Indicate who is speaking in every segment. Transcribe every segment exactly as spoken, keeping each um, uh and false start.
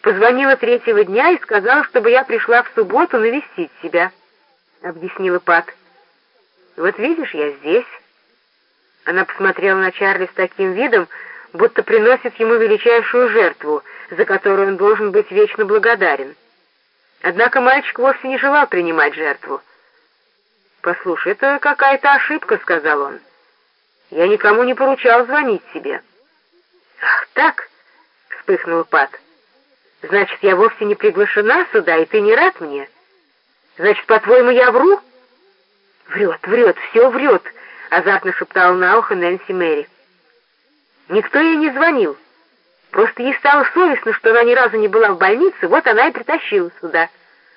Speaker 1: позвонила третьего дня и сказала, чтобы я пришла в субботу навестить тебя», — объяснила Пат. «Вот видишь, я здесь». Она посмотрела на Чарли с таким видом, будто приносит ему величайшую жертву, за которую он должен быть вечно благодарен. Однако мальчик вовсе не желал принимать жертву. «Послушай, это какая-то ошибка», — сказал он. «Я никому не поручал звонить тебе». «Ах, так?» — вспыхнула Пат. «Значит, я вовсе не приглашена сюда, и ты не рад мне? Значит, по-твоему, я вру?» «Врет, врет, все врет», — азартно шептала на ухо Нэнси Мэри. «Никто ей не звонил. Просто ей стало совестно, что она ни разу не была в больнице, вот она и притащила сюда».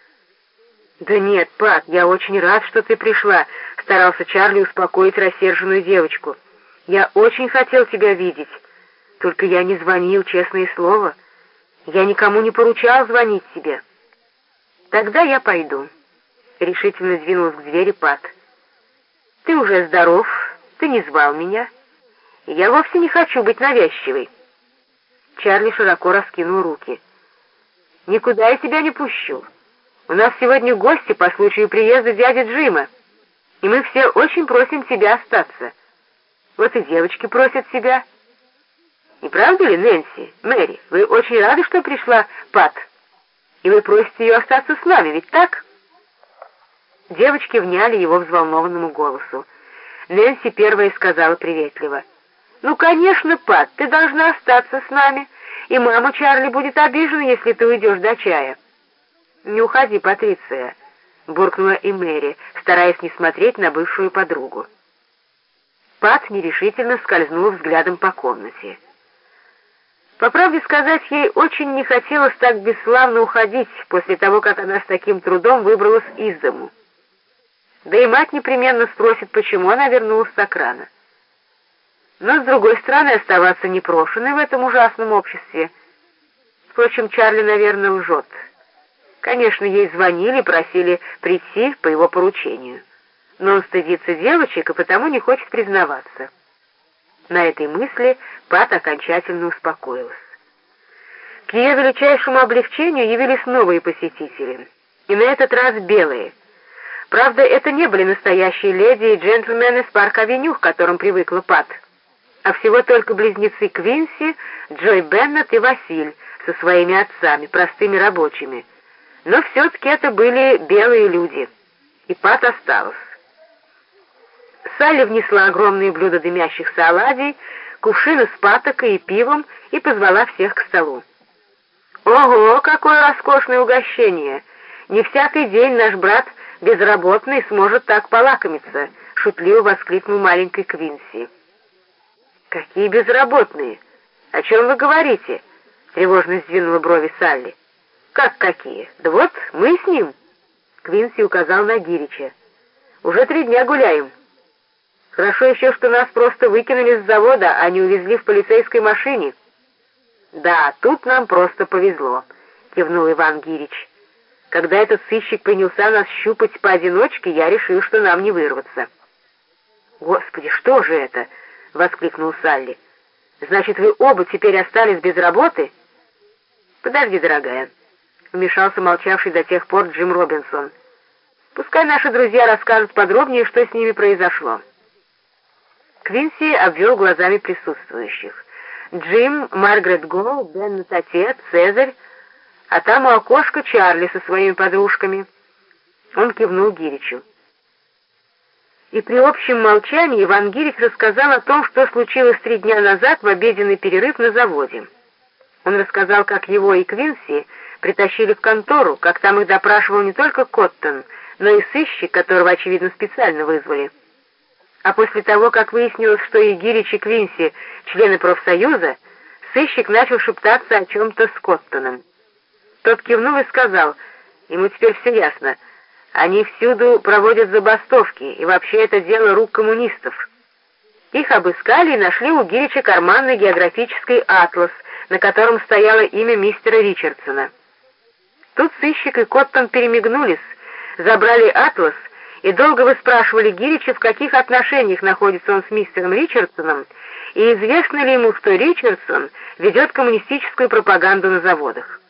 Speaker 1: «Да нет, Пат, я очень рад, что ты пришла», — старался Чарли успокоить рассерженную девочку. «Я очень хотел тебя видеть. Только я не звонил, честное слово. Я никому не поручал звонить тебе». «Тогда я пойду», — решительно сдвинулась к двери Пат. «Ты уже здоров, ты не звал меня. И я вовсе не хочу быть навязчивой». Чарли широко раскинул руки. «Никуда я тебя не пущу. У нас сегодня гости по случаю приезда дяди Джима, и мы все очень просим тебя остаться. Вот и девочки просят себя. Не правда ли, Нэнси, Мэри, вы очень рады, что пришла Пат? И вы просите ее остаться с нами, ведь так?» Девочки вняли его взволнованному голосу. Нэнси первая сказала приветливо: «Ну, конечно, Пат, ты должна остаться с нами, и мама Чарли будет обижена, если ты уйдешь до чая». «Не уходи, Патриция», — буркнула и Мэри, стараясь не смотреть на бывшую подругу. Пат нерешительно скользнула взглядом по комнате. По правде сказать, ей очень не хотелось так бесславно уходить после того, как она с таким трудом выбралась из дому. Да и мать непременно спросит, почему она вернулась так рано. Но, с другой стороны, оставаться непрошенной в этом ужасном обществе. Впрочем, Чарли, наверное, лжет. Конечно, ей звонили, просили прийти по его поручению. Но он стыдится девочек и потому не хочет признаваться. На этой мысли Пат окончательно успокоилась. К ее величайшему облегчению явились новые посетители, и на этот раз белые. Правда, это не были настоящие леди и джентльмены с Парк-авеню, к которым привыкла Пат, а всего только близнецы Квинси, Джой Беннет и Василь со своими отцами, простыми рабочими. Но все-таки это были белые люди, и Пат осталась. Салли внесла огромные блюда дымящихся оладий, кувшины с патокой и пивом и позвала всех к столу. «Ого, какое роскошное угощение! Не всякий день наш брат безработный сможет так полакомиться!» — шутливо воскликнул маленький Квинси. «Какие безработные? О чем вы говорите?» — тревожно сдвинула брови Салли. «Как какие? Да вот, мы с ним!» Квинси указал на Гирича. «Уже три дня гуляем. Хорошо еще, что нас просто выкинули с завода, а не увезли в полицейской машине». «Да, тут нам просто повезло», — кивнул Иван Гирич. «Когда этот сыщик принялся нас щупать поодиночке, я решил, что нам не вырваться». «Господи, что же это?» — воскликнул Салли. «Значит, вы оба теперь остались без работы?» «Подожди, дорогая», — вмешался молчавший до тех пор Джим Робинсон. «Пускай наши друзья расскажут подробнее, что с ними произошло». Квинси обвел глазами присутствующих. Джим, Маргарет Гоу, Беннет отец, Цезарь, а там у окошка Чарли со своими подружками. Он кивнул Гиричу. И при общем молчании Иван Гирич рассказал о том, что случилось три дня назад в обеденный перерыв на заводе. Он рассказал, как его и Квинси притащили в контору, как там их допрашивал не только Коттон, но и сыщик, которого, очевидно, специально вызвали. А после того, как выяснилось, что и Гирич, и Квинси — члены профсоюза, сыщик начал шептаться о чем-то с Коттоном. Тот кивнул и сказал: «Ему теперь все ясно. Они всюду проводят забастовки, и вообще это дело рук коммунистов». Их обыскали и нашли у Гирича карманный географический атлас, на котором стояло имя мистера Ричардсона. Тут сыщик и Коттон перемигнулись, забрали атлас и долго выспрашивали Гирича, в каких отношениях находится он с мистером Ричардсоном, и известно ли ему, что Ричардсон ведет коммунистическую пропаганду на заводах.